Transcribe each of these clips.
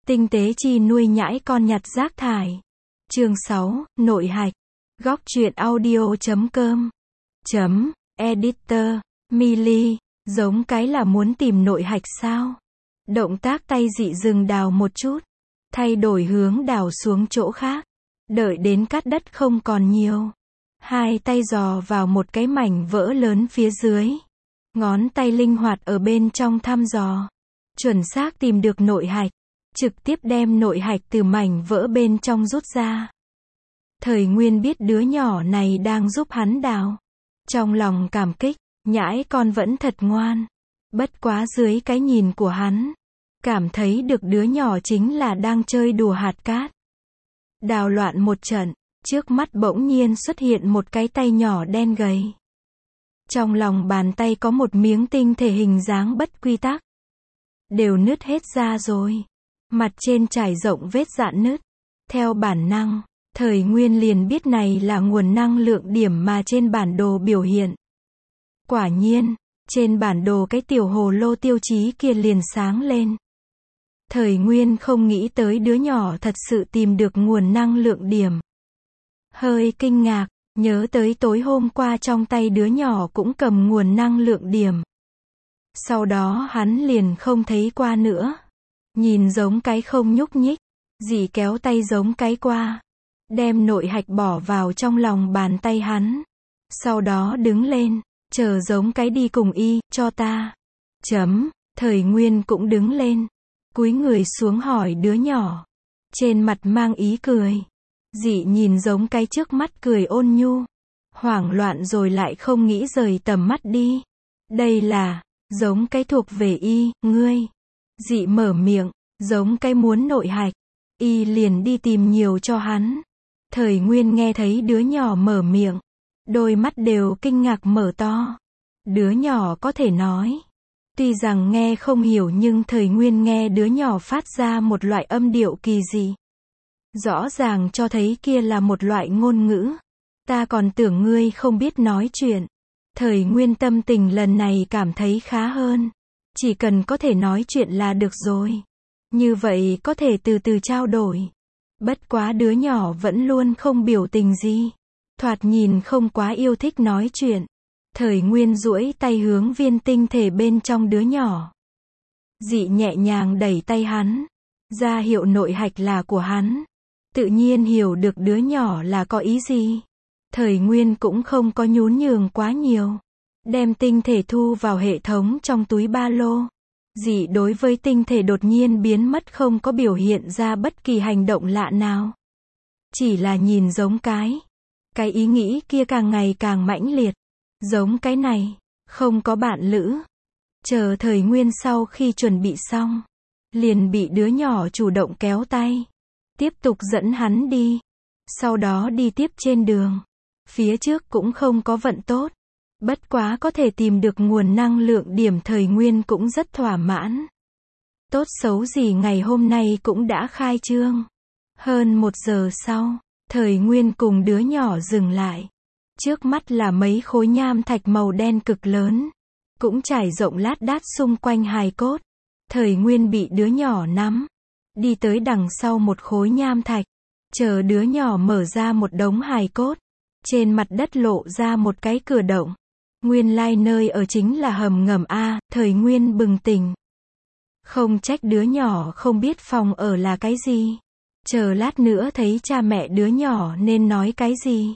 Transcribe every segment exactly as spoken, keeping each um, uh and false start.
Tinh tế chi nuôi nhãi con nhặt rác thải. Chương sáu, nội hạch. Góc truyện audio chấm com. Chấm, editor, Millie, giống cái là muốn tìm nội hạch sao? Động tác tay dị dừng đào một chút. Thay đổi hướng đào xuống chỗ khác. Đợi đến cát đất không còn nhiều. Hai tay dò vào một cái mảnh vỡ lớn phía dưới. Ngón tay linh hoạt ở bên trong thăm dò. Chuẩn xác tìm được nội hạch. Trực tiếp đem nội hạch từ mảnh vỡ bên trong rút ra. Thời Nguyên biết đứa nhỏ này đang giúp hắn đào. Trong lòng cảm kích, nhãi con vẫn thật ngoan. Bất quá dưới cái nhìn của hắn, cảm thấy được đứa nhỏ chính là đang chơi đùa hạt cát. Đào loạn một trận, trước mắt bỗng nhiên xuất hiện một cái tay nhỏ đen gầy. Trong lòng bàn tay có một miếng tinh thể hình dáng bất quy tắc. Đều nứt hết ra rồi. Mặt trên trải rộng vết rạn nứt. Theo bản năng, Thời Nguyên liền biết này là nguồn năng lượng điểm mà trên bản đồ biểu hiện. Quả nhiên, trên bản đồ cái tiểu hồ lô tiêu chí kia liền sáng lên. Thời Nguyên không nghĩ tới đứa nhỏ thật sự tìm được nguồn năng lượng điểm. Hơi kinh ngạc, nhớ tới tối hôm qua trong tay đứa nhỏ cũng cầm nguồn năng lượng điểm. Sau đó hắn liền không thấy qua nữa. Nhìn giống cái không nhúc nhích, dì kéo tay giống cái qua. Đem nội hạch bỏ vào trong lòng bàn tay hắn. Sau đó đứng lên, chờ giống cái đi cùng y, cho ta. Chấm, Thời Nguyên cũng đứng lên. Cúi người xuống hỏi đứa nhỏ. Trên mặt mang ý cười. Dì nhìn giống cái trước mắt cười ôn nhu. Hoảng loạn rồi lại không nghĩ rời tầm mắt đi. Đây là, giống cái thuộc về y, ngươi. Dì mở miệng, giống cái muốn nội hạch. Y liền đi tìm nhiều cho hắn. Thời Nguyên nghe thấy đứa nhỏ mở miệng. Đôi mắt đều kinh ngạc mở to. Đứa nhỏ có thể nói. Tuy rằng nghe không hiểu nhưng Thời Nguyên nghe đứa nhỏ phát ra một loại âm điệu kỳ dị. Rõ ràng cho thấy kia là một loại ngôn ngữ. Ta còn tưởng ngươi không biết nói chuyện. Thời Nguyên tâm tình lần này cảm thấy khá hơn. Chỉ cần có thể nói chuyện là được rồi. Như vậy có thể từ từ trao đổi. Bất quá đứa nhỏ vẫn luôn không biểu tình gì. Thoạt nhìn không quá yêu thích nói chuyện. Thời Nguyên duỗi tay hướng viên tinh thể bên trong đứa nhỏ. Dị nhẹ nhàng đẩy tay hắn. Ra hiệu nội hạch là của hắn. Tự nhiên hiểu được đứa nhỏ là có ý gì. Thời Nguyên cũng không có nhún nhường quá nhiều. Đem tinh thể thu vào hệ thống trong túi ba lô. Dị đối với tinh thể đột nhiên biến mất không có biểu hiện ra bất kỳ hành động lạ nào. Chỉ là nhìn giống cái. Cái ý nghĩ kia càng ngày càng mãnh liệt. Giống cái này, không có bạn lữ. Chờ Thời Nguyên sau khi chuẩn bị xong. Liền bị đứa nhỏ chủ động kéo tay. Tiếp tục dẫn hắn đi. Sau đó đi tiếp trên đường. Phía trước cũng không có vận tốt. Bất quá có thể tìm được nguồn năng lượng điểm Thời Nguyên cũng rất thỏa mãn. Tốt xấu gì ngày hôm nay cũng đã khai trương. Hơn một giờ sau, Thời Nguyên cùng đứa nhỏ dừng lại. Trước mắt là mấy khối nham thạch màu đen cực lớn. Cũng trải rộng lát đát xung quanh hài cốt. Thời Nguyên bị đứa nhỏ nắm. Đi tới đằng sau một khối nham thạch. Chờ đứa nhỏ mở ra một đống hài cốt. Trên mặt đất lộ ra một cái cửa động. Nguyên lai nơi ở chính là hầm ngầm A. Thời Nguyên bừng tỉnh. Không trách đứa nhỏ không biết phòng ở là cái gì. Chờ lát nữa thấy cha mẹ đứa nhỏ nên nói cái gì.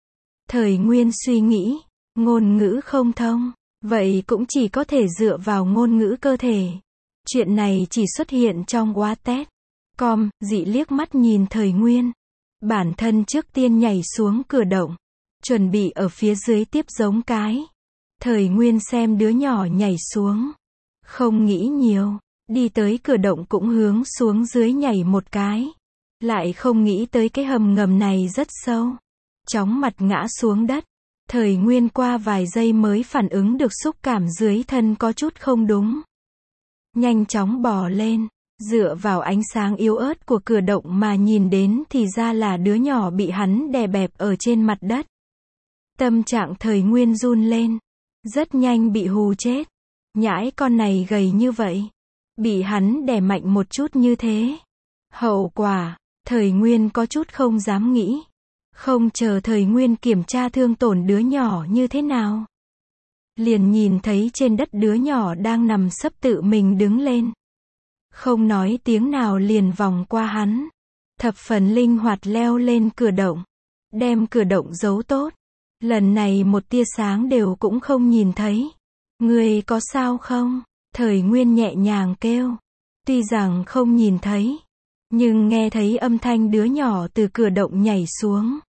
Thời Nguyên suy nghĩ. Ngôn ngữ không thông. Vậy cũng chỉ có thể dựa vào ngôn ngữ cơ thể. Chuyện này chỉ xuất hiện trong Wattpad. Com, dị liếc mắt nhìn Thời Nguyên. Bản thân trước tiên nhảy xuống cửa động. Chuẩn bị ở phía dưới tiếp giống cái. Thời Nguyên xem đứa nhỏ nhảy xuống. Không nghĩ nhiều. Đi tới cửa động cũng hướng xuống dưới nhảy một cái. Lại không nghĩ tới cái hầm ngầm này rất sâu. Chóng mặt ngã xuống đất. Thời Nguyên qua vài giây mới phản ứng được xúc cảm dưới thân có chút không đúng. Nhanh chóng bò lên. Dựa vào ánh sáng yếu ớt của cửa động mà nhìn đến thì ra là đứa nhỏ bị hắn đè bẹp ở trên mặt đất. Tâm trạng Thời Nguyên run lên. Rất nhanh bị hù chết. Nhãi con này gầy như vậy. Bị hắn đè mạnh một chút như thế. Hậu quả, Thời Nguyên có chút không dám nghĩ. Không chờ Thời Nguyên kiểm tra thương tổn đứa nhỏ như thế nào. Liền nhìn thấy trên đất đứa nhỏ đang nằm sấp tự mình đứng lên. Không nói tiếng nào liền vòng qua hắn. Thập phần linh hoạt leo lên cửa động. Đem cửa động giấu tốt. Lần này một tia sáng đều cũng không nhìn thấy. Người có sao không? Thời Nguyên nhẹ nhàng kêu. Tuy rằng không nhìn thấy. Nhưng nghe thấy âm thanh đứa nhỏ từ cửa động nhảy xuống.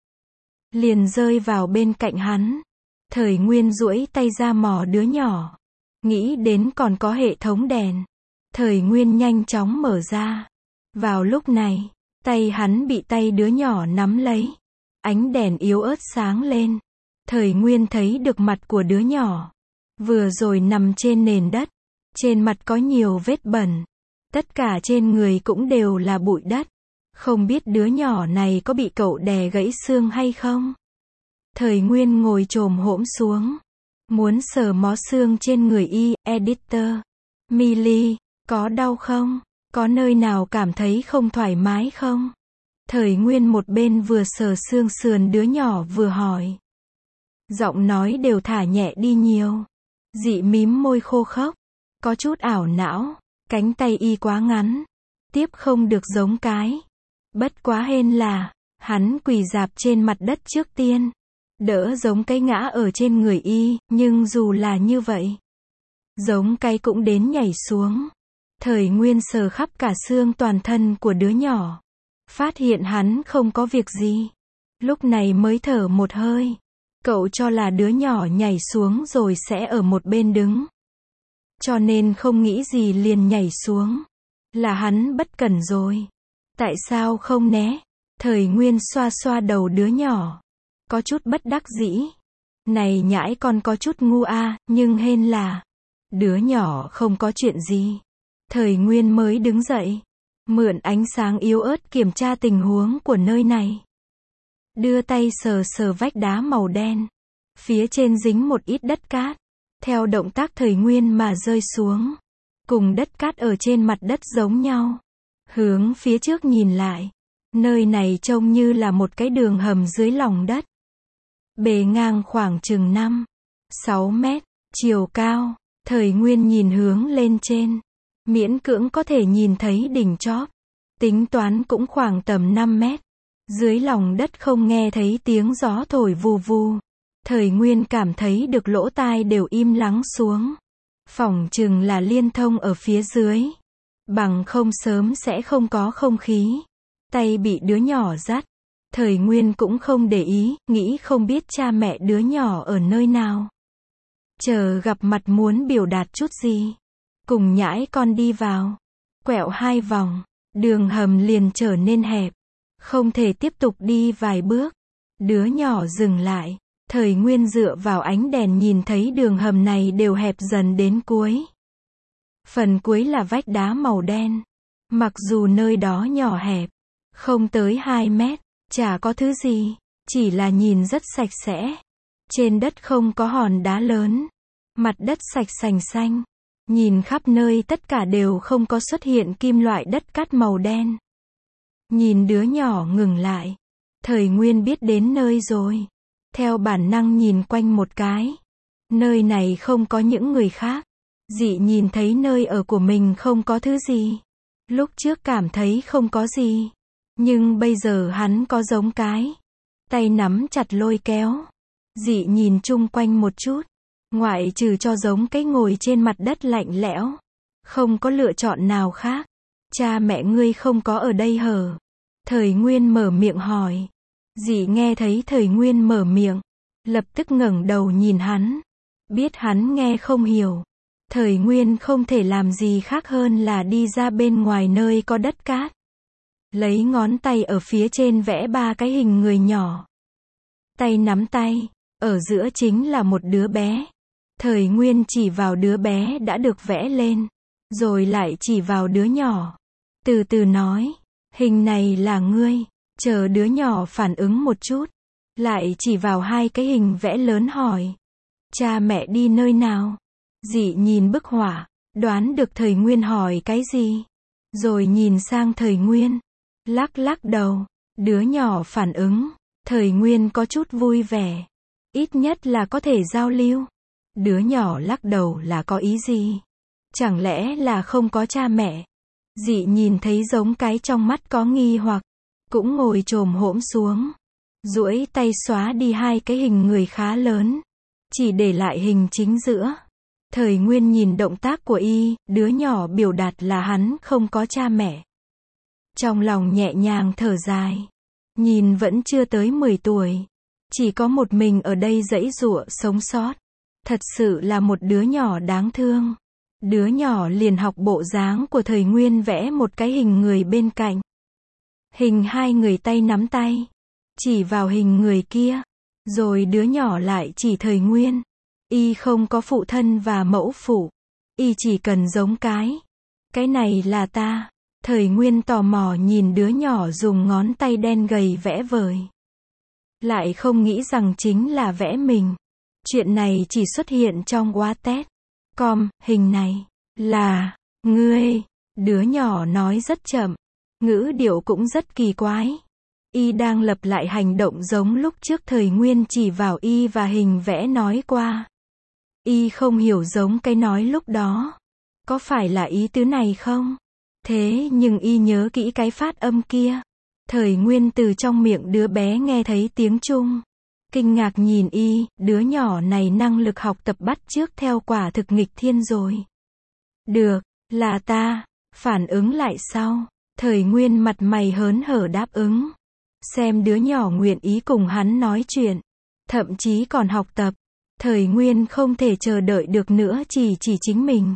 Liền rơi vào bên cạnh hắn. Thời Nguyên duỗi tay ra mò đứa nhỏ. Nghĩ đến còn có hệ thống đèn. Thời Nguyên nhanh chóng mở ra. Vào lúc này, tay hắn bị tay đứa nhỏ nắm lấy. Ánh đèn yếu ớt sáng lên. Thời Nguyên thấy được mặt của đứa nhỏ. Vừa rồi nằm trên nền đất. Trên mặt có nhiều vết bẩn. Tất cả trên người cũng đều là bụi đất. Không biết đứa nhỏ này có bị cậu đè gãy xương hay không? Thời Nguyên ngồi chồm hổm xuống. Muốn sờ mó xương trên người y, editor. Millie, có đau không? Có nơi nào cảm thấy không thoải mái không? Thời Nguyên một bên vừa sờ xương sườn đứa nhỏ vừa hỏi. Giọng nói đều thả nhẹ đi nhiều. Dị mím môi khô khốc. Có chút ảo não. Cánh tay y quá ngắn. Tiếp không được giống cái. Bất quá hên là, hắn quỳ rạp trên mặt đất trước tiên. Đỡ giống cái ngã ở trên người y, nhưng dù là như vậy. Giống cái cũng đến nhảy xuống. Thời Nguyên sờ khắp cả xương toàn thân của đứa nhỏ. Phát hiện hắn không có việc gì. Lúc này mới thở một hơi. Cậu cho là đứa nhỏ nhảy xuống rồi sẽ ở một bên đứng. Cho nên không nghĩ gì liền nhảy xuống. Là hắn bất cẩn rồi. Tại sao không né? Thời Nguyên xoa xoa đầu đứa nhỏ. Có chút bất đắc dĩ. Này nhãi con có chút ngu a, à, nhưng hên là. Đứa nhỏ không có chuyện gì. Thời Nguyên mới đứng dậy. Mượn ánh sáng yếu ớt kiểm tra tình huống của nơi này. Đưa tay sờ sờ vách đá màu đen. Phía trên dính một ít đất cát. Theo động tác Thời Nguyên mà rơi xuống. Cùng đất cát ở trên mặt đất giống nhau. Hướng phía trước nhìn lại. Nơi này trông như là một cái đường hầm dưới lòng đất. Bề ngang khoảng chừng năm, sáu mét. Chiều cao. Thời Nguyên nhìn hướng lên trên. Miễn cưỡng có thể nhìn thấy đỉnh chóp. Tính toán cũng khoảng tầm năm mét. Dưới lòng đất không nghe thấy tiếng gió thổi vù vù. Thời Nguyên cảm thấy được lỗ tai đều im lắng xuống. Phỏng chừng là liên thông ở phía dưới. Bằng không sớm sẽ không có không khí. Tay bị đứa nhỏ dắt. Thời Nguyên cũng không để ý, nghĩ không biết cha mẹ đứa nhỏ ở nơi nào. Chờ gặp mặt muốn biểu đạt chút gì. Cùng nhãi con đi vào. Quẹo hai vòng. Đường hầm liền trở nên hẹp. Không thể tiếp tục đi vài bước. Đứa nhỏ dừng lại. Thời Nguyên dựa vào ánh đèn nhìn thấy đường hầm này đều hẹp dần đến cuối. Phần cuối là vách đá màu đen. Mặc dù nơi đó nhỏ hẹp. Không tới hai mét. Chả có thứ gì. Chỉ là nhìn rất sạch sẽ. Trên đất không có hòn đá lớn. Mặt đất sạch sành xanh. Nhìn khắp nơi tất cả đều không có xuất hiện kim loại đất cát màu đen. Nhìn đứa nhỏ ngừng lại. Thời Nguyên biết đến nơi rồi. Theo bản năng nhìn quanh một cái. Nơi này không có những người khác. Dị nhìn thấy nơi ở của mình không có thứ gì. Lúc trước cảm thấy không có gì. Nhưng bây giờ hắn có giống cái. Tay nắm chặt lôi kéo. Dị nhìn chung quanh một chút. Ngoại trừ cho giống cái ngồi trên mặt đất lạnh lẽo. Không có lựa chọn nào khác. Cha mẹ ngươi không có ở đây hở? Thời Nguyên mở miệng hỏi. Dị nghe thấy Thời Nguyên mở miệng. Lập tức ngẩng đầu nhìn hắn. Biết hắn nghe không hiểu. Thời Nguyên không thể làm gì khác hơn là đi ra bên ngoài nơi có đất cát. Lấy ngón tay ở phía trên vẽ ba cái hình người nhỏ. Tay nắm tay. Ở giữa chính là một đứa bé. Thời Nguyên chỉ vào đứa bé đã được vẽ lên. Rồi lại chỉ vào đứa nhỏ. Từ từ nói. Hình này là ngươi. Chờ đứa nhỏ phản ứng một chút. Lại chỉ vào hai cái hình vẽ lớn hỏi. Cha mẹ đi nơi nào? Dị nhìn bức họa. Đoán được Thời Nguyên hỏi cái gì. Rồi nhìn sang Thời Nguyên. Lắc lắc đầu, đứa nhỏ phản ứng, Thời Nguyên có chút vui vẻ. Ít nhất là có thể giao lưu. Đứa nhỏ lắc đầu là có ý gì? Chẳng lẽ là không có cha mẹ? Dị nhìn thấy giống cái trong mắt có nghi hoặc, cũng ngồi chồm hổm xuống, duỗi tay xóa đi hai cái hình người khá lớn, chỉ để lại hình chính giữa. Thời Nguyên nhìn động tác của y, đứa nhỏ biểu đạt là hắn không có cha mẹ. Trong lòng nhẹ nhàng thở dài, nhìn vẫn chưa tới mười tuổi, chỉ có một mình ở đây giãy giụa sống sót. Thật sự là một đứa nhỏ đáng thương. Đứa nhỏ liền học bộ dáng của Thời Nguyên vẽ một cái hình người bên cạnh. Hình hai người tay nắm tay, chỉ vào hình người kia, rồi đứa nhỏ lại chỉ Thời Nguyên. Y không có phụ thân và mẫu phụ, y chỉ cần giống cái. Cái này là ta. Thời Nguyên tò mò nhìn đứa nhỏ dùng ngón tay đen gầy vẽ vời. Lại không nghĩ rằng chính là vẽ mình. Chuyện này chỉ xuất hiện trong Wattpad. Com, hình này, là, ngươi. Đứa nhỏ nói rất chậm, ngữ điệu cũng rất kỳ quái. Y đang lặp lại hành động giống lúc trước Thời Nguyên chỉ vào y và hình vẽ nói qua. Y không hiểu giống cái nói lúc đó. Có phải là ý tứ này không? Thế nhưng y nhớ kỹ cái phát âm kia. Thời Nguyên từ trong miệng đứa bé nghe thấy tiếng Trung. Kinh ngạc nhìn y, đứa nhỏ này năng lực học tập bắt chước theo quả thực nghịch thiên rồi. Được, là ta. Phản ứng lại sau. Thời Nguyên mặt mày hớn hở đáp ứng. Xem đứa nhỏ nguyện ý cùng hắn nói chuyện. Thậm chí còn học tập. Thời Nguyên không thể chờ đợi được nữa chỉ chỉ chính mình.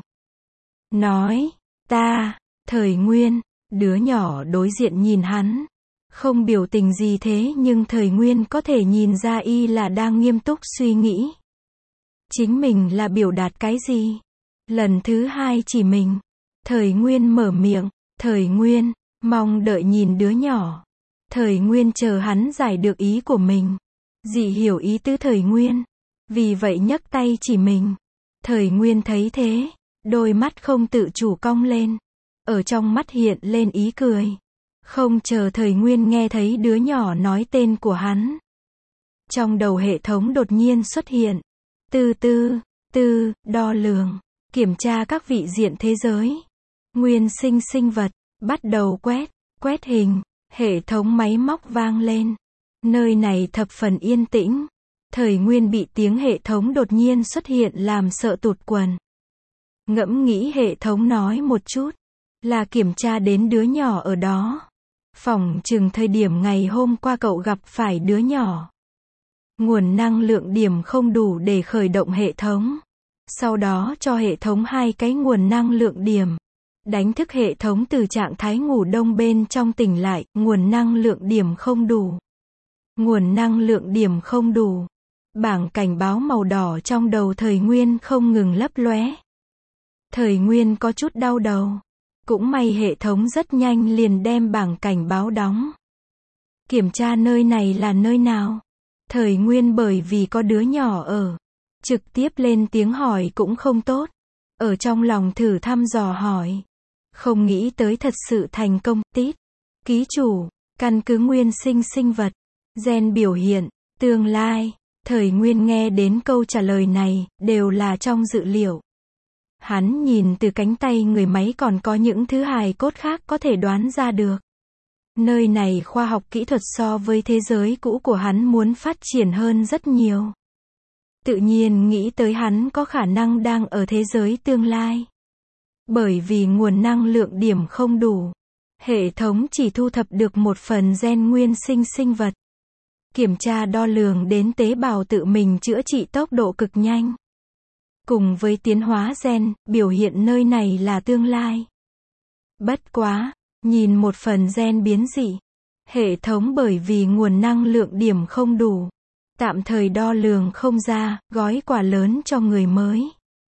Nói, ta, Thời Nguyên, đứa nhỏ đối diện nhìn hắn. Không biểu tình gì thế nhưng Thời Nguyên có thể nhìn ra y là đang nghiêm túc suy nghĩ. Chính mình là biểu đạt cái gì? Lần thứ hai chỉ mình. Thời Nguyên mở miệng, Thời Nguyên, mong đợi nhìn đứa nhỏ. Thời Nguyên chờ hắn giải được ý của mình. Dị hiểu ý tứ Thời Nguyên. Vì vậy nhấc tay chỉ mình. Thời Nguyên thấy thế, đôi mắt không tự chủ cong lên. Ở trong mắt hiện lên ý cười. Không chờ Thời Nguyên nghe thấy đứa nhỏ nói tên của hắn. Trong đầu hệ thống đột nhiên xuất hiện. Tư tư, tư, đo lường, kiểm tra các vị diện thế giới. Nguyên sinh sinh vật, bắt đầu quét, quét hình, hệ thống máy móc vang lên. Nơi này thập phần yên tĩnh. Thời Nguyên bị tiếng hệ thống đột nhiên xuất hiện làm sợ tụt quần. Ngẫm nghĩ hệ thống nói một chút, là kiểm tra đến đứa nhỏ ở đó. Phỏng chừng thời điểm ngày hôm qua cậu gặp phải đứa nhỏ. Nguồn năng lượng điểm không đủ để khởi động hệ thống. Sau đó cho hệ thống hai cái nguồn năng lượng điểm. Đánh thức hệ thống từ trạng thái ngủ đông bên trong tỉnh lại, nguồn năng lượng điểm không đủ. Nguồn năng lượng điểm không đủ. Bảng cảnh báo màu đỏ trong đầu Thời Nguyên không ngừng lấp lóe. Thời Nguyên có chút đau đầu. Cũng may hệ thống rất nhanh liền đem bảng cảnh báo đóng. Kiểm tra nơi này là nơi nào? Thời Nguyên bởi vì có đứa nhỏ ở. Trực tiếp lên tiếng hỏi cũng không tốt. Ở trong lòng thử thăm dò hỏi. Không nghĩ tới thật sự thành công. Tít. Ký chủ. Căn cứ nguyên sinh sinh vật. Gen biểu hiện. Tương lai. Thời Nguyên nghe đến câu trả lời này, đều là trong dự liệu. Hắn nhìn từ cánh tay người máy còn có những thứ hài cốt khác có thể đoán ra được. Nơi này khoa học kỹ thuật so với thế giới cũ của hắn muốn phát triển hơn rất nhiều. Tự nhiên nghĩ tới hắn có khả năng đang ở thế giới tương lai. Bởi vì nguồn năng lượng điểm không đủ. Hệ thống chỉ thu thập được một phần gen nguyên sinh sinh vật. Kiểm tra đo lường đến tế bào tự mình chữa trị tốc độ cực nhanh. Cùng với tiến hóa gen, biểu hiện nơi này là tương lai. Bất quá, nhìn một phần gen biến dị. Hệ thống bởi vì nguồn năng lượng điểm không đủ. Tạm thời đo lường không ra, gói quà lớn cho người mới.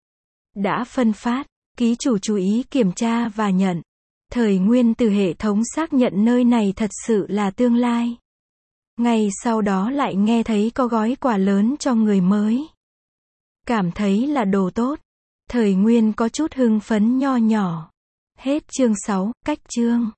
Đã phân phát, ký chủ chú ý kiểm tra và nhận. Thời Nguyên từ hệ thống xác nhận nơi này thật sự là tương lai. Ngay sau đó lại nghe thấy có gói quà lớn cho người mới. Cảm thấy là đồ tốt. Thời Nguyên có chút hưng phấn nho nhỏ. Hết chương sáu, cách chương.